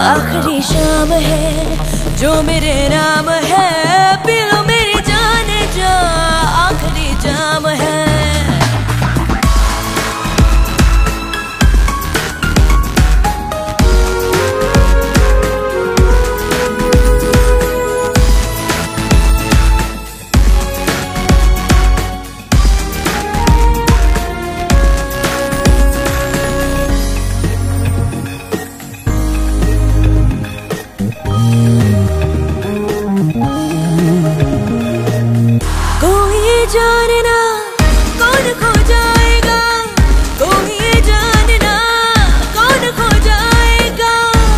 आखिरी शाम है जो मेरे नाम है, पी लो मेरी जान जा, आखिरी जाम है। जानना कौन खो जाएगा, कोई ये जानना कौन खो जाएगा।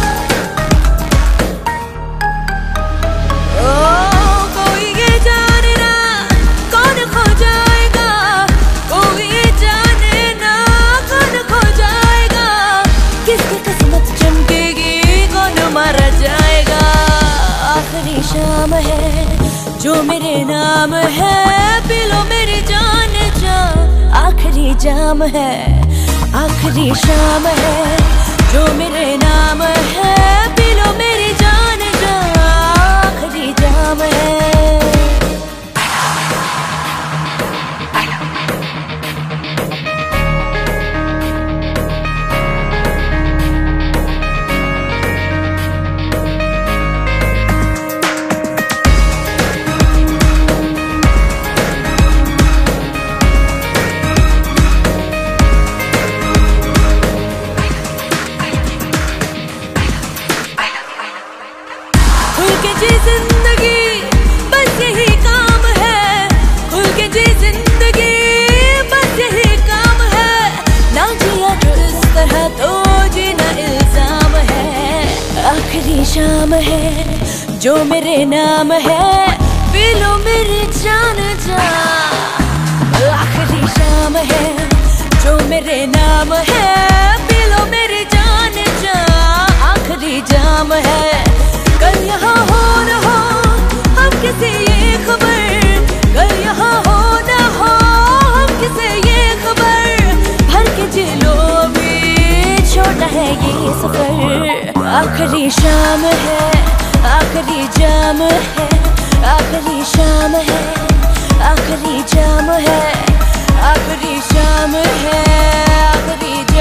ओ कोई ये जानना कौन खो जाएगा, कोई ये जानना कौन खो जाएगा। किसकी किस्मत चमकेगी, कौन मारा जाएगा। आखिरी शाम है जो मेरे नाम है, पी लो मेरी जान जा, आखिरी जाम है। आखिरी शाम है जो मेरे नाम है, पी लो मेरी जान जा, आखिरी जाम है। जी जिंदगी बस यही काम है, खुल के जी जिंदगी बस यही काम है। ना जिया जो इस तरह तो जीना इल्जाम है। आखिरी शाम है जो मेरे नाम है, पी लो मेरी जान जा। आखिरी शाम है जो मेरे नाम है, पी लो मेरी जान जा, आखिरी जाम है। कल यहाँ हो न हो हम किसे ये खबर, कल यहाँ हो न हो हम किसे ये खबर। भर के जी लो भी छोटा है ये सफर। आखिरी शाम है, आखिरी जाम है, आखिरी शाम है, आखिरी जाम है, आखिरी शाम है, आखिरी